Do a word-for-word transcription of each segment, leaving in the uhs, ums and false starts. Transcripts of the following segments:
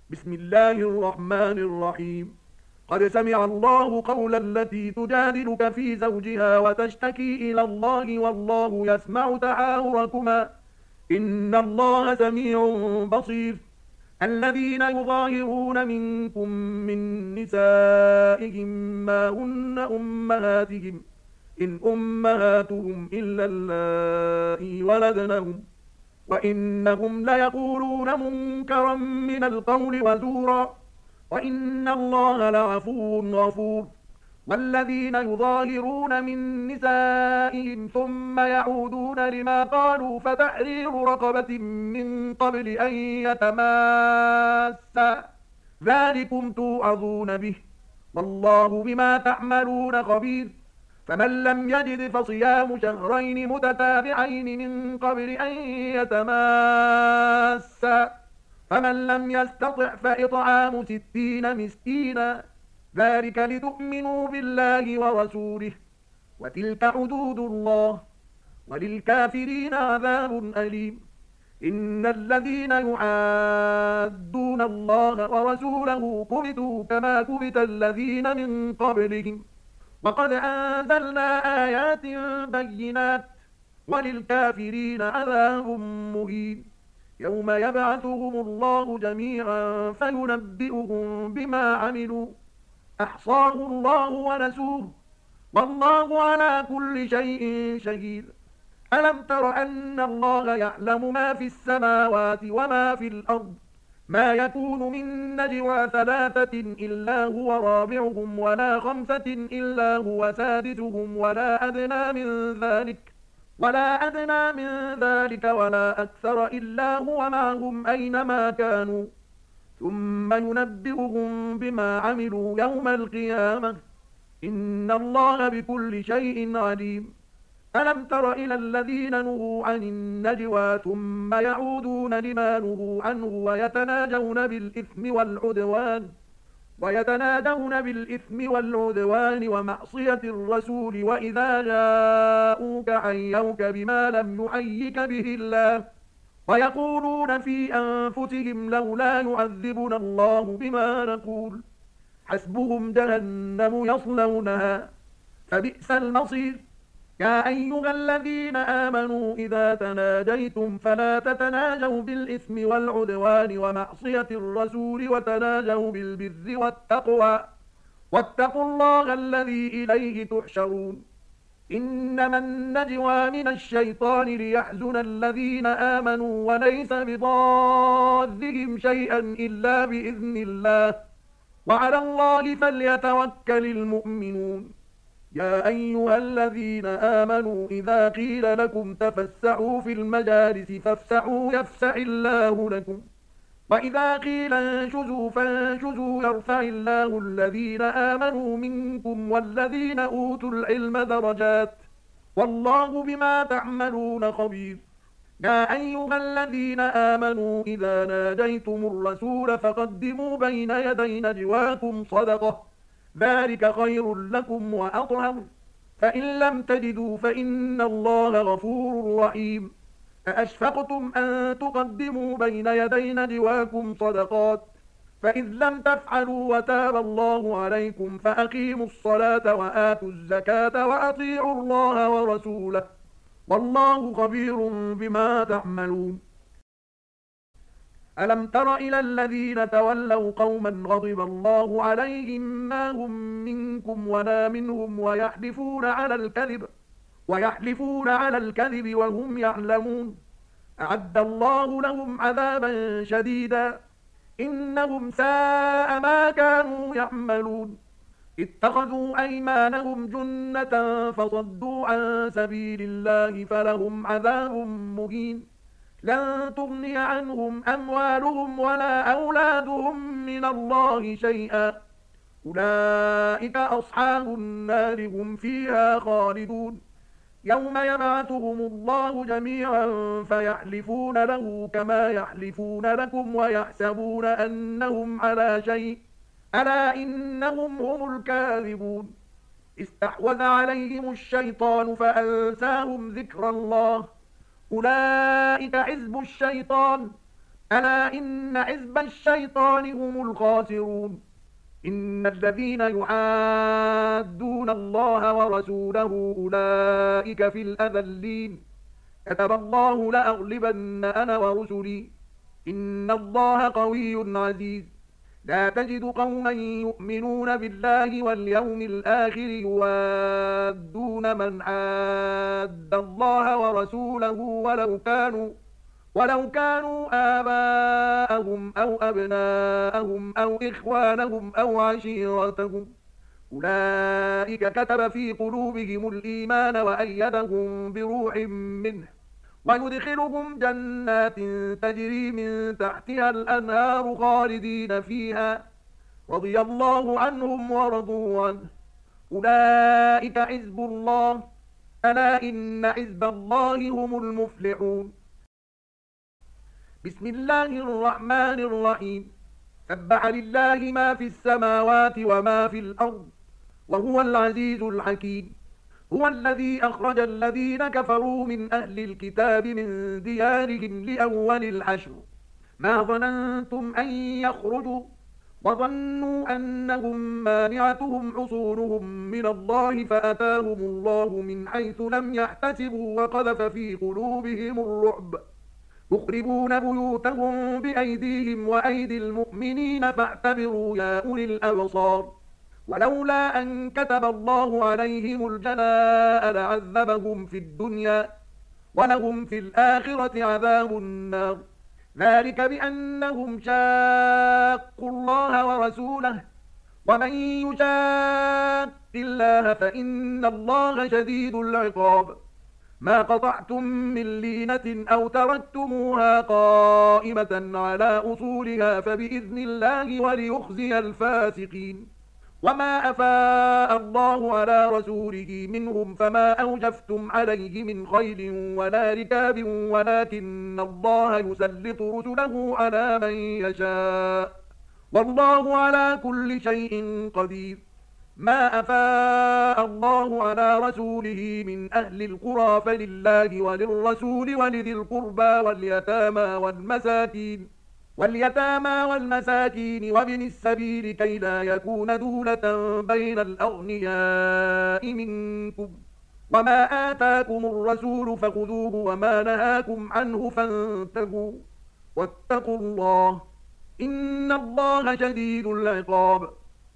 بسم الله الرحمن الرحيم. قد سمع الله قول التي تجادلك في زوجها وتشتكي إلى الله والله يسمع تحاوركما إن الله سميع بصير. الذين يظاهرون منكم من نسائهم ما هن أمهاتهم إن أمهاتهم إلا اللائي ولدنهم وإنهم ليقولون منكرا من القول وزورا وإن الله لعفو غفور. والذين يظاهرون من نسائهم ثم يعودون لما قالوا فتحرير رقبة من قبل أن يتماسا ذلكم توعظون به والله بما تعملون خبير. فمن لم يجد فصيام شهرين متتابعين من قبل أن يتماسا فمن لم يستطع فإطعام ستين مسكينا ذلك لتؤمنوا بالله ورسوله وتلك حدود الله وللكافرين عذاب أليم. إن الذين يعادون الله ورسوله كبتوا كما كبت الذين من قبلهم وقد أنزلنا آيات بينات وللكافرين عذاب مهين. يوم يبعثهم الله جميعا فينبئهم بما عملوا أحصاه الله ونسوه والله على كل شيء شهيد. ألم تر أن الله يعلم ما في السماوات وما في الأرض ما يكون من نجوى ثلاثة إلا هو رابعهم ولا خمسة إلا هو سادسهم ولا أدنى من ذلك ولا أدنى من ذلك ولا أكثر إلا هو معهم أينما كانوا ثم ينبئهم بما عملوا يوم القيامة إن الله بكل شيء عليم. ألم تر إلى الذين نهوا عن النجوى ثم يعودون لما نهوا عنه ويتناجون بالإثم والعدوان ويتنادون بالإثم والعدوان ومعصية الرسول وإذا جاءوك حيوك بما لم يحيك به الله ويقولون في أنفسهم لولا يعذبنا الله بما نقول حسبهم جهنم يصلونها فبئس المصير. يا أيها الذين آمنوا إذا تناجيتم فلا تتناجوا بالإثم والعدوان ومعصية الرسول وتناجوا بالبر والتقوى واتقوا الله الذي إليه تحشرون. إنما النجوى من الشيطان ليحزن الذين آمنوا وليس بضارهم شيئا إلا بإذن الله وعلى الله فليتوكل المؤمنون. يا أيها الذين آمنوا إذا قيل لكم تفسحوا في المجالس فافسحوا يفسح الله لكم وإذا قيل انشزوا فانشزوا يرفع الله الذين آمنوا منكم والذين أوتوا العلم درجات والله بما تعملون خبير. يا أيها الذين آمنوا إذا ناجيتم الرسول فقدموا بين يدي نجواكم صدقة ذلك خير لكم وأطهر فإن لم تجدوا فإن الله غفور رحيم. أأشفقتم أن تقدموا بين يدي نجواكم صدقات فإذ لم تفعلوا وتاب الله عليكم فأقيموا الصلاة وآتوا الزكاة وأطيعوا الله ورسوله والله خبير بما تعملون. ألم تر إلى الذين تولوا قوما غضب الله عليهم ما هم منكم ولا منهم ويحلفون على الكذب ويحلفون على الكذب وهم يعلمون أعد الله لهم عذابا شديدا إنهم ساء ما كانوا يعملون. اتخذوا أيمانهم جنة فصدوا عن سبيل الله فلهم عذاب مهين. لن تغني عنهم أموالهم ولا أولادهم من الله شيئا أولئك أصحاب النار هم فيها خالدون. يوم يبعثهم الله جميعا فيحلفون له كما يحلفون لكم ويحسبون أنهم على شيء ألا إنهم هم الكاذبون. استحوذ عليهم الشيطان فأنساهم ذكر الله أولئك حزب الشيطان ألا إن حزب الشيطان هم الخاسرون. إن الذين يحادون الله ورسوله أولئك في الأذلين. كتب الله لأغلبن أنا ورسلي إن الله قوي عزيز. لا تجد قوما يؤمنون بالله واليوم الآخر يوادون من حاد الله ورسوله ولو كانوا ولو كانوا آباءهم أو أبناءهم أو إخوانهم أو عشيرتهم أولئك كتب في قلوبهم الإيمان وأيدهم بروح منه ويدخلهم جنات تجري من تحتها الأنهار خالدين فيها رضي الله عنهم ورضوا عنه أولئك حزب الله ألا إن حزب الله هم المفلحون. بسم الله الرحمن الرحيم. سبح لله ما في السماوات وما في الأرض وهو العزيز الحكيم. هو الذي أخرج الذين كفروا من أهل الكتاب من ديارهم لأول الحشر ما ظننتم أن يخرجوا وظنوا أنهم مانعتهم حصونهم من الله فأتاهم الله من حيث لم يحتسبوا وقذف في قلوبهم الرعب يخربون بيوتهم بأيديهم وأيدي المؤمنين فاعتبروا يا أولي الأبصار. ولولا أن كتب الله عليهم الجلاء لعذبهم في الدنيا ولهم في الآخرة عذاب النار. ذلك بأنهم شاقوا الله ورسوله ومن يشاق الله فإن الله شديد العقاب. ما قطعتم من لينة أو تركتموها قائمة على أصولها فبإذن الله وليخزي الفاسقين. وما أفاء الله على رسوله منهم فما أوجفتم عليه من خيل ولا ركاب ولكن الله يسلط رسله على من يشاء والله على كل شيء قدير. ما أفاء الله على رسوله من أهل القرى فلله وللرسول ولذي القربى واليتامى والمساكين واليتامى والمساكين وابن السبيل كي لا يكون دولة بين الأغنياء منكم. وما آتاكم الرسول فخذوه وما نهاكم عنه فانتهوا واتقوا الله إن الله شديد العقاب.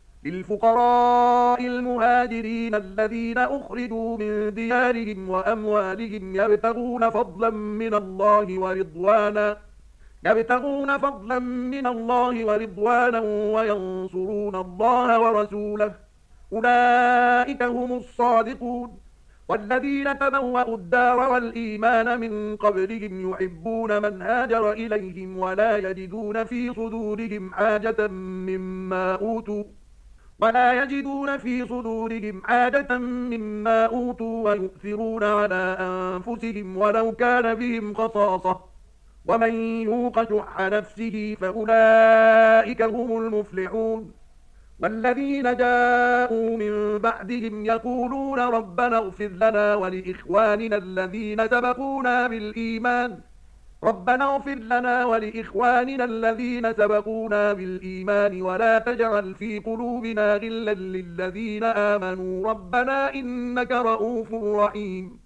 للفقراء المهاجرين الذين أخرجوا من ديارهم وأموالهم يبتغون فضلا من الله ورضوانا يبتغون فضلا من الله ورضوانا وينصرون الله ورسوله أولئك هم الصادقون. والذين تبوأوا الدار والإيمان من قبلهم يحبون من هاجر إليهم ولا يجدون في صدورهم حاجة مما أوتوا ولا يجدون في صدورهم حاجة مما أوتوا ويؤثرون على أنفسهم ولو كان بهم خصاصة ومن يوق شح نفسه فأولئك هم المفلحون. والذين جاءوا من بعدهم يقولون ربنا اغفر لنا ولإخواننا الذين سبقونا بالإيمان ربنا اغفر لنا ولإخواننا الذين سبقونا بالإيمان ولا تجعل في قلوبنا غلا للذين آمنوا ربنا إنك رؤوف رحيم.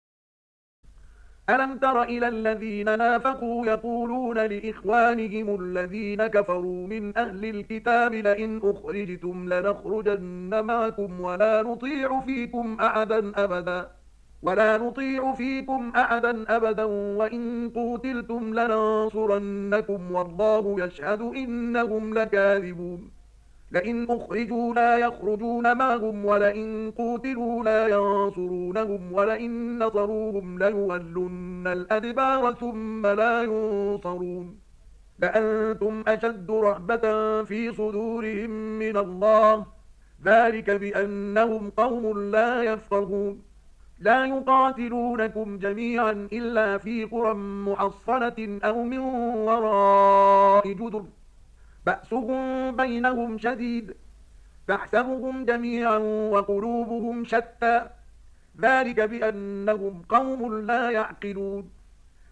ألم تر إلى الذين نافقوا يقولون لإخوانهم الذين كفروا من أهل الكتاب لئن أخرجتم لنخرجن معكم ولا نطيع فيكم أحدا أبدا ولا نطيع فيكم أحدا أبدا وإن قوتلتم لننصرنكم والله يشهد إنهم لكاذبون. لئن أخرجوا لا يخرجون معهم ولئن قوتلوا لا ينصرونهم ولئن نصروهم ليولن الأدبار ثم لا ينصرون. لأنتم أشد رهبة في صدورهم من الله ذلك بأنهم قوم لا يفقهون. لا يقاتلونكم جميعا إلا في قرى محصنة أو من وراء جدر بأسهم بينهم شديد تحسبهم جميعا وقلوبهم شتى ذلك بأنهم قوم لا يعقلون.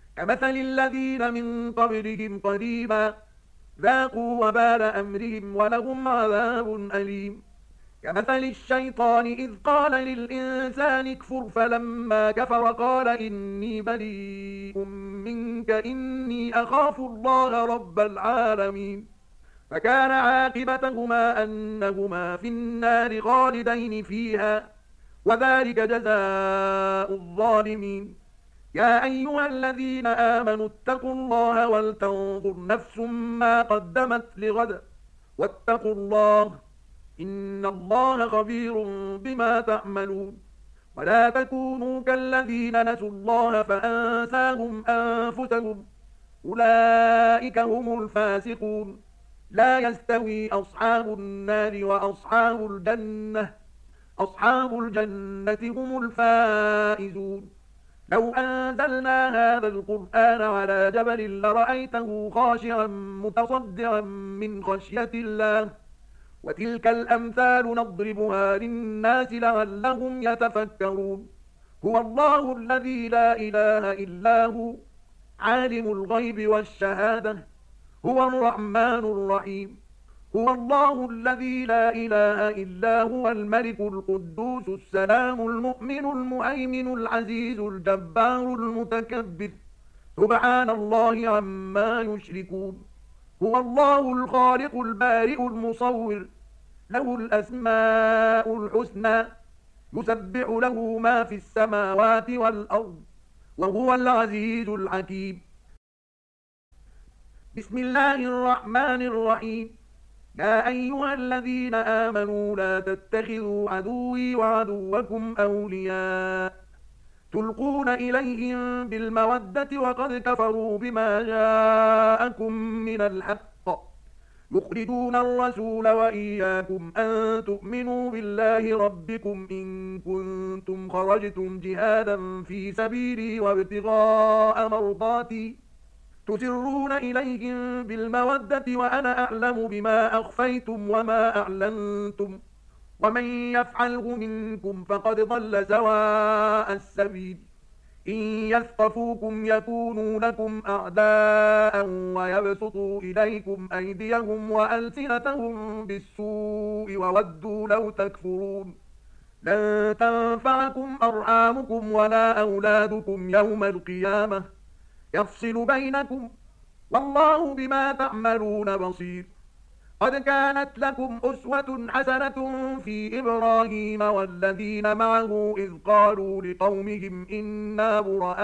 كمثل الذين من قبلهم قريبا ذاقوا وبال أمرهم ولهم عذاب أليم كمثل الشيطان إذ قال للإنسان اكفر فلما كفر قال إني بريء منك إني أخاف الله رب العالمين فكان عاقبتهما أنهما في النار خالدين فيها وذلك جزاء الظالمين يا أيها الذين آمنوا اتقوا الله ولتنظر نفس ما قدمت لغد واتقوا الله إن الله خبير بما تعملون ولا تكونوا كالذين نسوا الله فأنساهم أنفسهم أولئك هم الفاسقون لا يستوي أصحاب النار وأصحاب الجنة أصحاب الجنة هم الفائزون لو أنزلنا هذا القرآن على جبل لرأيته خاشعا متصدعا من خشية الله وتلك الأمثال نضربها للناس لعلهم يتفكرون هو الله الذي لا إله إلا هو عالم الغيب والشهادة هو الرحمن الرحيم هو الله الذي لا إله إلا هو الملك القدوس السلام المؤمن المهيمن العزيز الجبار المتكبر سبحان الله عما يشركون هو الله الخالق البارئ المصور له الأسماء الحسنى يسبح له ما في السماوات والأرض وهو العزيز الحكيم بسم الله الرحمن الرحيم يا أيها الذين آمنوا لا تتخذوا عدوي وعدوكم أولياء تلقون إليهم بالمودة وقد كفروا بما جاءكم من الحق يخرجون الرسول وإياكم أن تؤمنوا بالله ربكم إن كنتم خرجتم جهادا في سبيلي وابتغاء مرضاتي تسرون إليهم بالمودة وأنا أعلم بما أخفيتم وما أعلنتم ومن يفعله منكم فقد ضل سواء السبيل إن يثقفوكم يكونوا لكم أعداء ويبسطوا إليكم أيديهم وألسنتهم بالسوء وودوا لو تكفرون لن تنفعكم أرحامكم ولا أولادكم يوم القيامة يفصل بينكم والله بما تعملون بصير قد كانت لكم أسوة حسنة في إبراهيم والذين معه إذ قالوا لقومهم إنا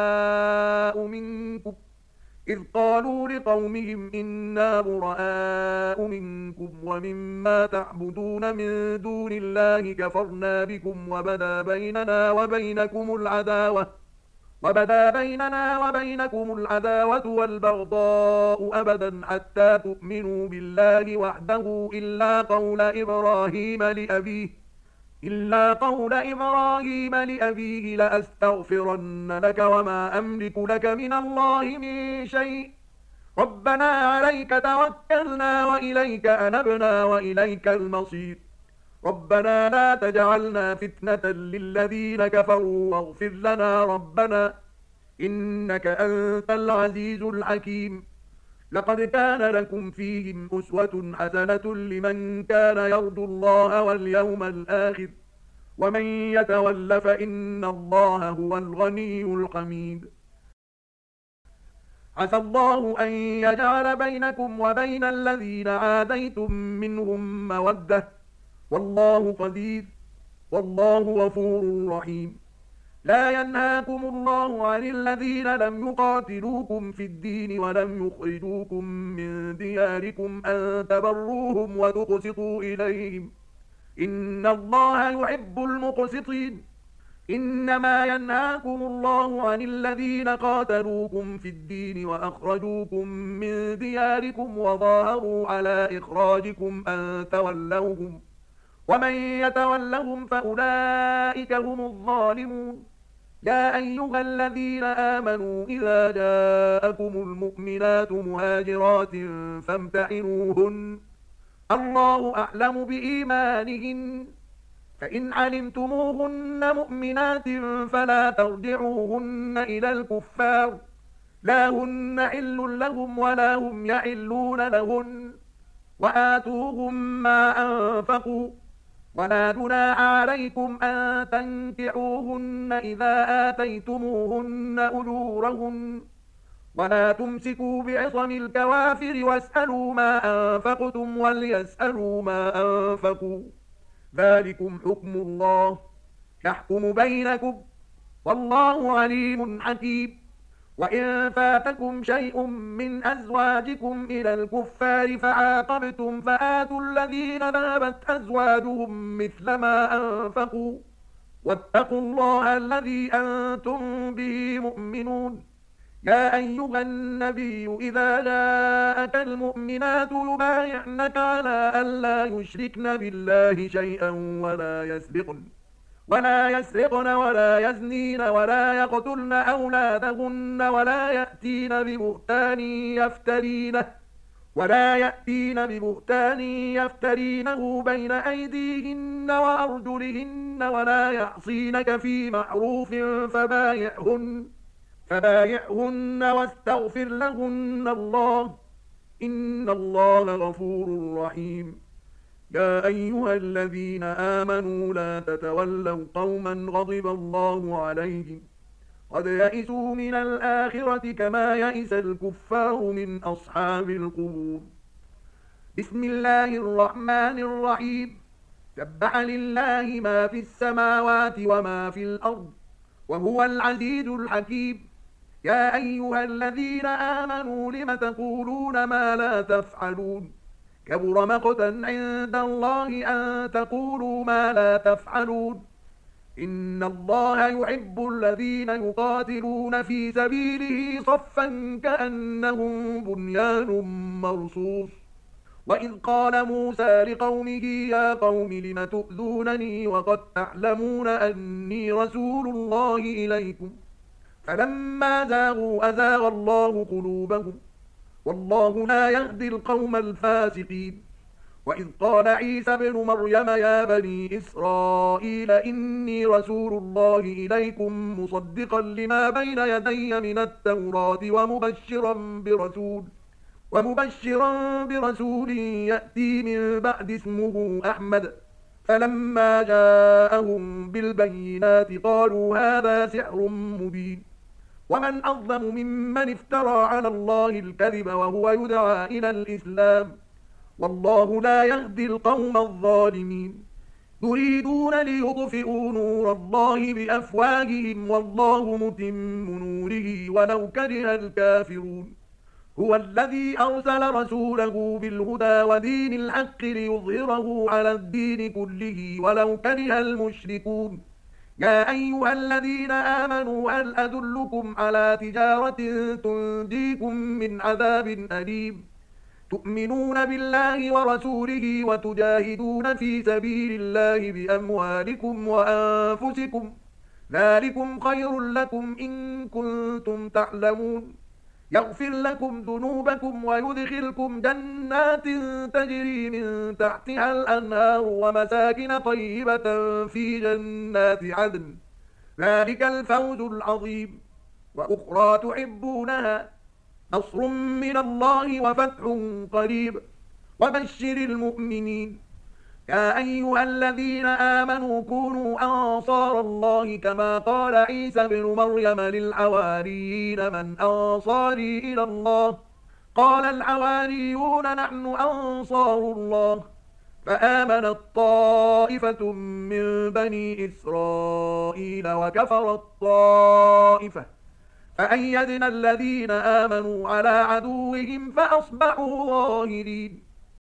براء منكم إذ قالوا لقومهم إنا براء منكم ومما تعبدون من دون الله كفرنا بكم وبدا بيننا وبينكم العداوة وبدا بيننا وبينكم العداوة والبغضاء أبدا حتى تؤمنوا بالله وحده إلا قول إبراهيم لأبيه إلا قول إبراهيم لأبيه لأستغفرن لك وما أملك لك من الله من شيء ربنا عليك توكلنا وإليك أنبنا وإليك المصير ربنا لا تجعلنا فتنة للذين كفروا واغفر لنا ربنا إنك أنت العزيز الحكيم لقد كان لكم فيهم أسوة حسنة لمن كان يرجو الله واليوم الآخر ومن يتول فإن الله هو الغني الحميد عسى الله أن يجعل بينكم وبين الذين عاديتم منهم مودة والله قدير والله غفور رحيم لا ينهاكم الله عن الذين لم يقاتلوكم في الدين ولم يخرجوكم من دياركم أن تبروهم وتقسطوا إليهم إن الله يحب المقسطين إنما ينهاكم الله عن الذين قاتلوكم في الدين وأخرجوكم من دياركم وظاهروا على إخراجكم أن تولوهم ومن يتولهم فأولئك هم الظالمون يا أيها الذين آمنوا إذا جاءكم المؤمنات مهاجرات فامتحنوهن الله أعلم بإيمانهن فإن علمتموهن مؤمنات فلا ترجعوهن إلى الكفار لا هن حل لهم ولا هم يحلون لهن وآتوهم ما أنفقوا ولا جناح عليكم أن تنكحوهن إذا آتيتموهن أجورهن ولا تمسكوا بعصم الكوافر واسألوا ما أنفقتم وليسألوا ما أنفقوا ذلكم حكم الله يحكم بينكم والله عليم حكيم. وإن فاتكم شيء من أزواجكم إلى الكفار فعاقبتم فآتوا الذين ذهبت أزواجهم مثل ما أنفقوا واتقوا الله الذي أنتم به مؤمنون. يا أيها النبي إذا جاءك المؤمنات يبايعنك على ألا يشركن بالله شيئا ولا يسرقن ولا يسرقن ولا يزنين ولا يقتلن أولادهن ولا يأتين ببهتان يفترينه ولا يأتين ببهتان يفترينه بين أيديهن وأرجلهن ولا يعصينك في معروف فبايعهن فبايعهن واستغفر لهن الله إن الله غفور رحيم. يا أيها الذين آمنوا لا تتولوا قوما غضب الله عليهم قد يئسوا من الآخرة كما يئس الكفار من أصحاب القبور. بسم الله الرحمن الرحيم. سبح لله ما في السماوات وما في الأرض وهو العزيز الحكيم. يا أيها الذين آمنوا لم تقولون ما لا تفعلون كبر مقتا عند الله أن تقولوا ما لا تفعلون. إن الله يحب الذين يقاتلون في سبيله صفا كأنهم بنيان مرصوص. وإذ قال موسى لقومه يا قوم لم تؤذونني وقد تعلمون أني رسول الله إليكم فلما زاغوا أزاغ الله قلوبهم والله لا يهدي القوم الفاسقين. وإذ قال عيسى ابن مريم يا بني إسرائيل إني رسول الله إليكم مصدقا لما بين يدي من التوراة ومبشرا برسول ومبشرا برسول يأتي من بعد اسمه أحمد فلما جاءهم بالبينات قالوا هذا سحر مبين. ومن أظلم ممن افترى على الله الكذب وهو يدعى إلى الإسلام والله لا يهدي القوم الظالمين. يريدون ليطفئوا نور الله بأفواههم والله متم نوره ولو كره الكافرون. هو الذي أرسل رسوله بالهدى ودين الحق ليظهره على الدين كله ولو كره المشركون. يا أيها الذين آمنوا هل أدلكم على تجارة تنجيكم من عذاب أليم تؤمنون بالله ورسوله وتجاهدون في سبيل الله بأموالكم وأنفسكم ذلكم خير لكم إن كنتم تعلمون. يغفر لكم ذنوبكم ويدخلكم جنات تجري من تحتها الأنهار ومساكن طيبة في جنات عدن ذلك الفوز العظيم. وأخرى تحبونها نصر من الله وفتح قريب وبشر المؤمنين. يا أيها الذين آمنوا كونوا أنصار الله كما قال عيسى بن مريم للحواريين من أنصاري إلى الله قال الحواريون نحن أنصار الله فآمنت طائفة من بني إسرائيل وكفرت طائفة فأيدنا الذين آمنوا على عدوهم فأصبحوا ظاهرين.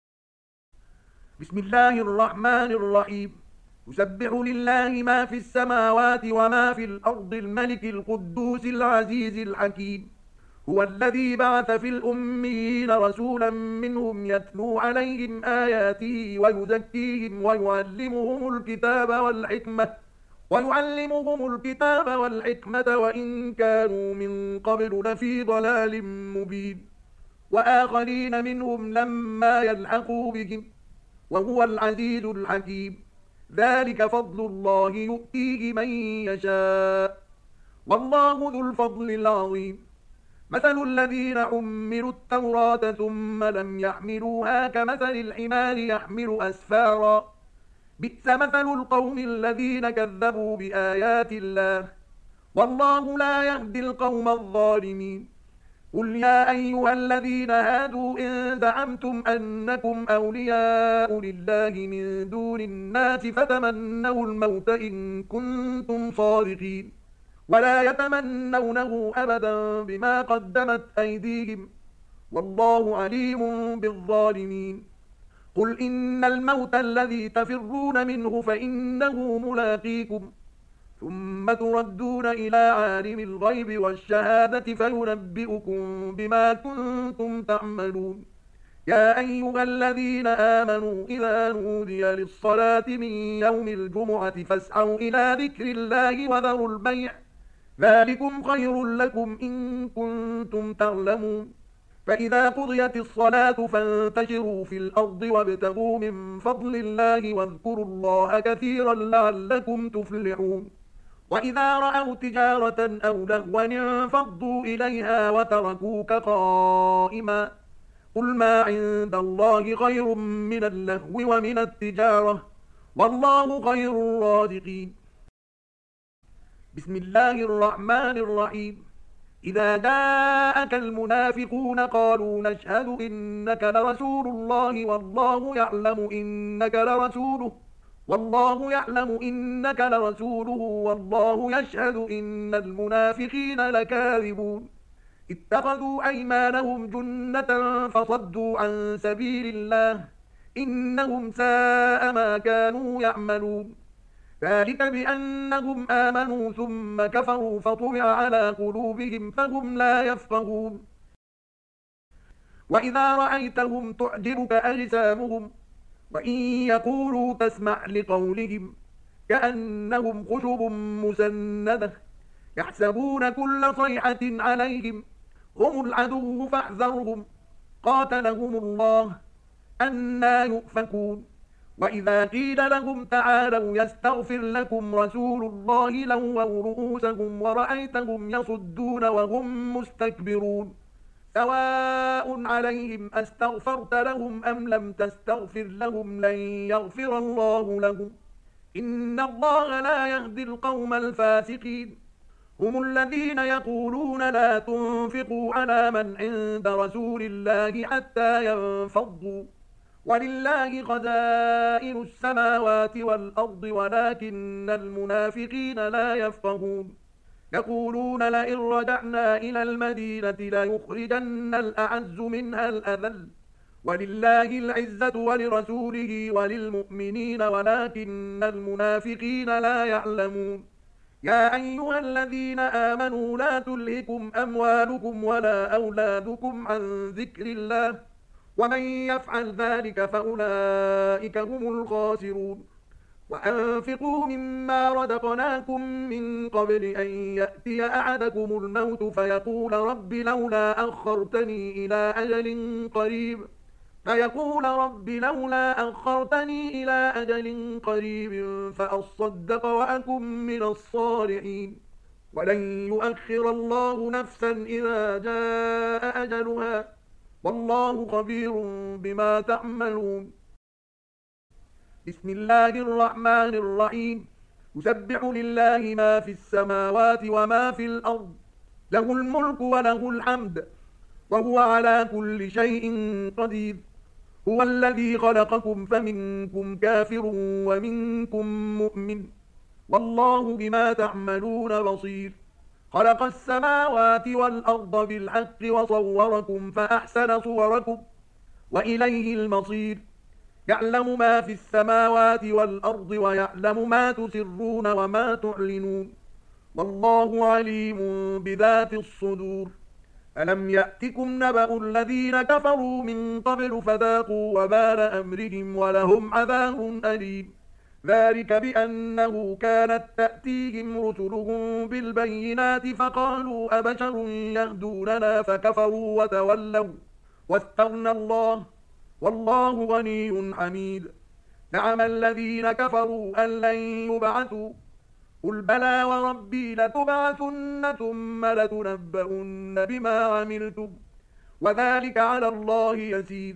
بسم الله الرحمن الرحيم. يسبح لله ما في السماوات وما في الأرض الملك القدوس العزيز الحكيم. هو الذي بعث في الأميين رسولا منهم يتلو عليهم آياته ويزكيهم ويعلمهم الكتاب والحكمة ويعلمهم الكتاب والحكمة وإن كانوا من قبل لفي ضلال مبين. وآخرين منهم لما يلحقوا بهم وهو العزيز الحكيم. ذلك فضل الله يؤتيه من يشاء والله ذو الفضل العظيم. مثل الذين حملوا التوراة ثم لم يحملوها كمثل الحمار يحمل أسفارا بئس مثل القوم الذين كذبوا بآيات الله والله لا يهدي القوم الظالمين قل يا أيها الذين هادوا إن زعمتم أنكم أولياء لله من دون الناس فتمنوا الموت إن كنتم صادقين ولا يتمنونه أبدا بما قدمت أيديهم والله عليم بالظالمين قل إن الموت الذي تفرون منه فإنه ملاقيكم ثم تردون إلى عالم الغيب والشهادة فينبئكم بما كنتم تعملون يا أيها الذين آمنوا إذا نودي للصلاة من يوم الجمعة فاسعوا إلى ذكر الله وذروا البيع ذلكم خير لكم إن كنتم تعلمون فإذا قضيت الصلاة فانتشروا في الأرض وابتغوا من فضل الله واذكروا الله كثيرا لعلكم تفلحون وإذا رأوا تجارة أو لهوا انفضوا إليها وتركوك قائما قل ما عند الله خير من اللهو ومن التجارة والله خير الرازقين بسم الله الرحمن الرحيم إذا جاءك المنافقون قالوا نشهد إنك لرسول الله والله يعلم إنك لرسوله والله يعلم إنك لرسوله والله يشهد إن المنافقين لكاذبون اتخذوا أيمانهم جنة فصدوا عن سبيل الله إنهم ساء ما كانوا يعملون ذلك بأنهم آمنوا ثم كفروا فطبع على قلوبهم فهم لا يفقهون وإذا رأيتهم تعجبك أجسامهم وإن يقولوا تسمع لقولهم كأنهم خشب مسندة يحسبون كل صيحة عليهم هم العدو فاحذرهم قاتلهم الله أنى يؤفكون وإذا قيل لهم تعالوا يستغفر لكم رسول الله لووا رؤوسهم ورأيتهم يصدون وهم مستكبرون سواء عليهم أستغفرت لهم أم لم تستغفر لهم لن يغفر الله لهم إن الله لا يهدي القوم الفاسقين هم الذين يقولون لا تنفقوا على من عند رسول الله حتى ينفضوا ولله خزائن السماوات والأرض ولكن المنافقين لا يفقهون يقولون لئن رجعنا إلى المدينة ليخرجن الأعز منها الأذل ولله العزة ولرسوله وللمؤمنين ولكن المنافقين لا يعلمون يا أيها الذين آمنوا لا تلهكم أموالكم ولا أولادكم عن ذكر الله ومن يفعل ذلك فأولئك هم الخاسرون وأنفقوا مما رزقناكم من قبل أن يأتي أحدكم الموت فيقول رب لولا أخرتني إلى أجل قريب فيقول رب لولا أخرتني إلى أجل قريب فأصدق وأكن من الصالحين ولن يؤخر الله نفسا إذا جاء أجلها والله خبير بما تعملون بسم الله الرحمن الرحيم يسبح لله ما في السماوات وما في الأرض له الملك وله الحمد وهو على كل شيء قدير هو الذي خلقكم فمنكم كافر ومنكم مؤمن والله بما تعملون بصير خلق السماوات والأرض بالحق وصوركم فأحسن صوركم وإليه المصير يعلم ما في السماوات والأرض ويعلم ما تسرون وما تعلنون والله عليم بذات الصدور ألم يأتكم نبأ الذين كفروا من قبل فذاقوا وبال أمرهم ولهم عذاب أليم ذلك بأنه كانت تأتيهم رسلهم بالبينات فقالوا أبشر يهدوننا فكفروا وتولوا واستغنى الله والله غني حميد زعم الذين كفروا أن لن يبعثوا قل بلى وربي لتبعثن ثم لتنبؤن بما عملتم وذلك على الله يسير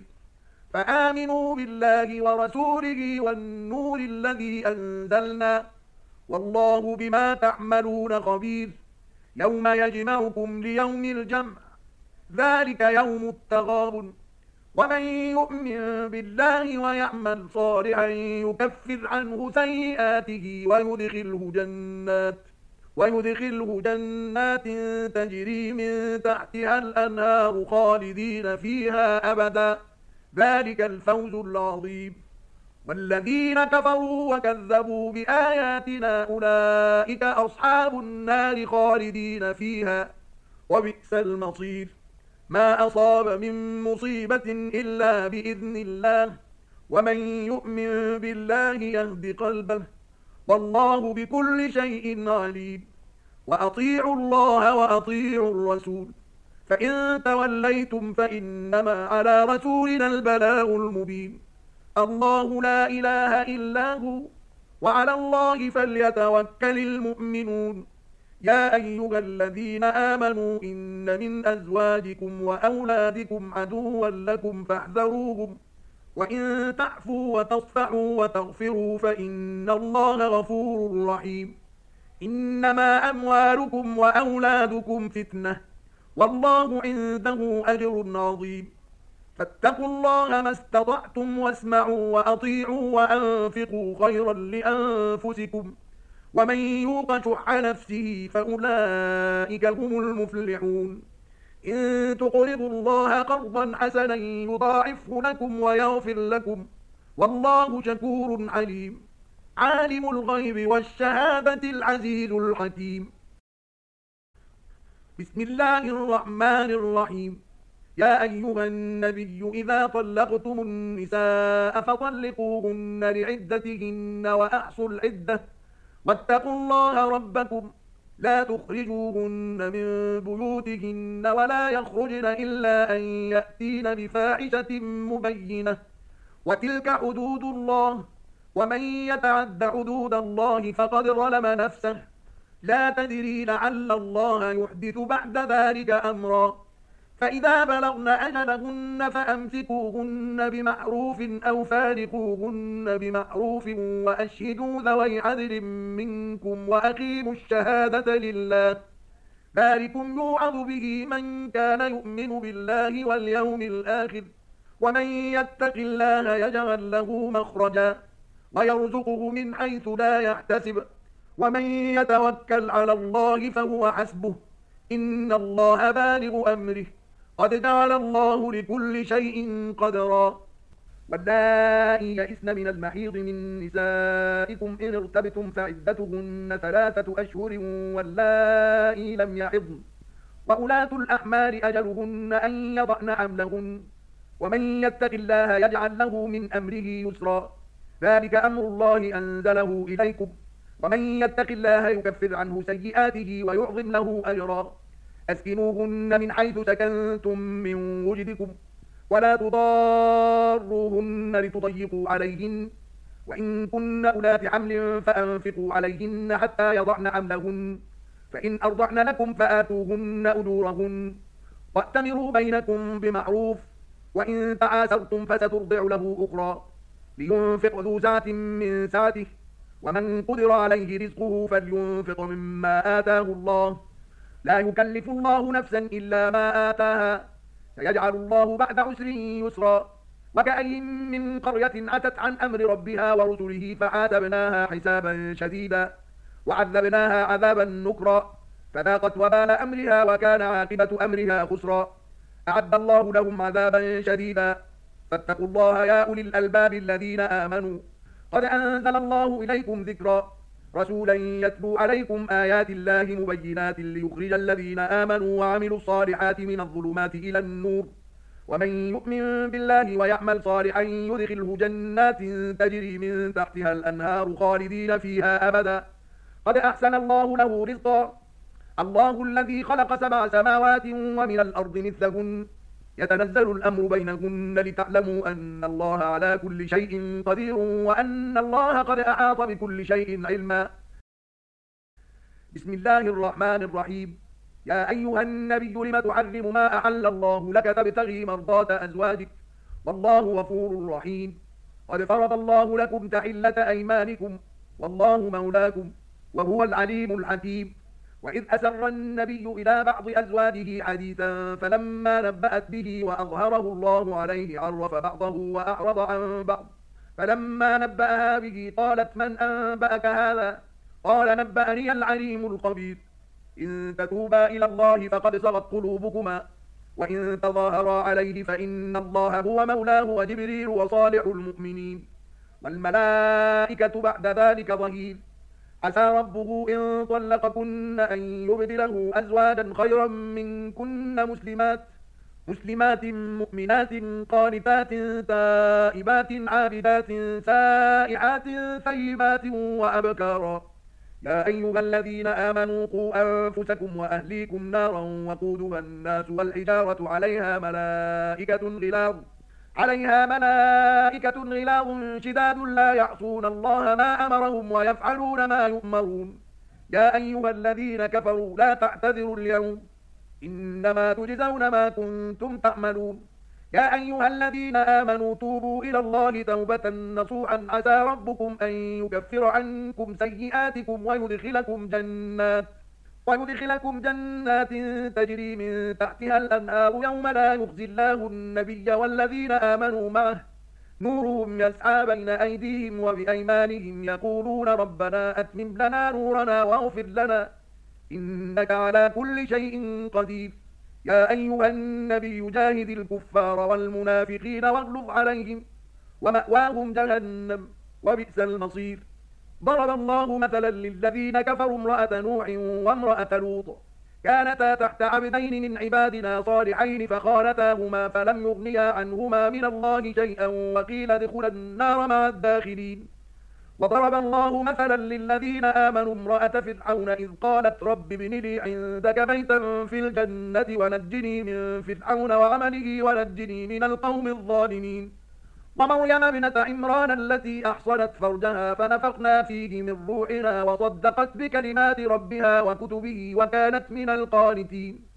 فآمنوا بالله ورسوله والنور الذي أنزلنا والله بما تعملون خبير يوم يجمعكم ليوم الجمع ذلك يوم التغابن ومن يؤمن بالله ويعمل صالحا يكفر عنه سيئاته ويدخله جنات ويدخله جنات تجري من تحتها الأنهار خالدين فيها أبدا ذلك الفوز العظيم والذين كفروا وكذبوا بآياتنا أولئك أصحاب النار خالدين فيها وبئس المصير ما أصاب من مصيبة إلا بإذن الله ومن يؤمن بالله يهد قلبه والله بكل شيء عليم وأطيعوا الله وأطيعوا الرسول فإن توليتم فإنما على رسولنا البلاغ المبين الله لا إله إلا هو وعلى الله فليتوكل المؤمنون يا أيها الذين آمنوا إن من أزواجكم وأولادكم عدوا لكم فاحذروهم وإن تعفوا وتصفحوا وتغفروا فإن الله غفور رحيم إنما أموالكم وأولادكم فتنة والله عنده أجر عظيم فاتقوا الله ما استطعتم واسمعوا وأطيعوا وأنفقوا خيرا لأنفسكم ومن يوق شح نفسه فأولئك هم المفلحون إن تقرضوا الله قرضا حسنا يضاعفه لكم ويغفر لكم والله شكور عليم عالم الغيب والشهادة العزيز الحكيم بسم الله الرحمن الرحيم يا أيها النبي إذا طلقتم النساء فطلقوهن لعدتهن وأحصوا العدة واتقوا الله ربكم لا تخرجوهن من بيوتهن ولا يخرجن إلا أن يأتين بفاحشة مبينة وتلك حدود الله ومن يتعد حدود الله فقد ظلم نفسه لا تدري لعل الله يحدث بعد ذلك أمرا فإذا بلغن أجلهن فأمسكوهن بمعروف أو فارقوهن بمعروف وأشهدوا ذوي عدل منكم وأقيموا الشهادة لله ذلكم يوعظ به من كان يؤمن بالله واليوم الآخر ومن يتق الله يجعل له مخرجا ويرزقه من حيث لا يحتسب ومن يتوكل على الله فهو حسبه إن الله بالغ أمره قد جعل الله لكل شيء قدرا واللائي يئسن من المحيض من نسائكم إن ارتبتم فعدتهن ثلاثة أشهر واللائي لم يحضن وأولاة الأحمال أجلهن أن يضعن حملهن ومن يتق الله يجعل له من أمره يسرا ذلك أمر الله أنزله إليكم ومن يتق الله يكفر عنه سيئاته ويعظم له أجرا أسكنوهن من حيث سكنتم من وجدكم ولا تضاروهن لتضيقوا عليهن وإن كن أولات حمل فأنفقوا عليهن حتى يضعن حملهن فإن أرضعن لكم فآتوهن أجورهن وأتمروا بينكم بمعروف وإن تعاسرتم فسترضع له أخرى لينفق ذو سعة من سعته ومن قدر عليه رزقه فلينفق مما آتاه الله لا يكلف الله نفسا إلا ما آتاها سيجعل الله بعد عسر يسرا وكأين من قرية عتت عن أمر ربها ورسله فحاسبناها حسابا شديدا وعذبناها عذابا نكرا فذاقت وبال أمرها وكان عاقبة أمرها خسرا أعد الله لهم عذابا شديدا فاتقوا الله يا أولي الألباب الذين آمنوا قد أنزل الله إليكم ذكرا رسولا يتلو عليكم آيات الله مبينات ليخرج الذين آمنوا وعملوا الصالحات من الظلمات إلى النور ومن يؤمن بالله ويعمل صالحا يدخله جنات تجري من تحتها الأنهار خالدين فيها أبدا قد أحسن الله له رزقا الله الذي خلق سبع سماوات ومن الأرض مثلهن يتنزل الأمر بينهن لتعلموا أن الله على كل شيء قدير وأن الله قد أحاط بكل شيء علما بسم الله الرحمن الرحيم. يا أيها النبي لم تحرم ما أحل الله لك تبتغي مرضات أزواجك والله غفور رحيم. قد فرض الله لكم تحلة أيمانكم والله مولاكم وهو العليم الحكيم. وإذ أسر النبي إلى بعض أزواجه حديثا فلما نبأت به وأظهره الله عليه عرف بعضه وأعرض عن بعض. فلما نبأها به قالت من أنبأك هذا؟ قال نبأني العليم الخبير. إن تتوبا إلى الله فقد صغت قلوبكما وإن تظاهرا عليه فإن الله هو مولاه وجبريل وصالح المؤمنين والملائكة بعد ذلك ظهير. عسى ربه إن طلقكن أن يبدله أزواجا خيرا منكن مسلمات مسلمات مؤمنات قانتات تائبات عابدات سائحات ثيبات وأبكارا. يا أيها الذين آمنوا قوا أنفسكم وأهليكم نارا وقودها الناس والحجارة عليها ملائكة غلاظ عليها ملائكة غلاظ شداد لا يعصون الله ما أمرهم ويفعلون ما يؤمرون. يا أيها الذين كفروا لا تعتذروا اليوم إنما تجزون ما كنتم تعملون. يا أيها الذين آمنوا توبوا إلى الله توبة نصوحا عسى ربكم أن يكفر عنكم سيئاتكم ويدخلكم جنات ويدخلكم جنات تجري من تحتها الأنهار يوم لا يخزي الله النبي والذين آمنوا معه نورهم يسعى بين أيديهم وبأيمانهم يقولون ربنا أتمم لنا نورنا واغفر لنا إنك على كل شيء قدير. يا أيها النبي جاهد الكفار والمنافقين واغلظ عليهم ومأواهم جهنم وبئس المصير. ضرب الله مثلا للذين كفروا امرأة نوح وامرأة لوط كانتا تحت عبدين من عبادنا صالحين فخانتاهما فلم يغنيا عنهما من الله شيئا وقيل ادخلا النار مع الداخلين. وضرب الله مثلا للذين آمنوا امرأة فرعون إذ قالت رب ابن لي عندك بيتا في الجنة ونجني من فرعون وعمله ونجني من القوم الظالمين. ومريم ابنة عمران التي أحصنت فرجها فنفخنا فيه من روحنا وصدقت بكلمات ربها وكتبه وكانت من القانتين.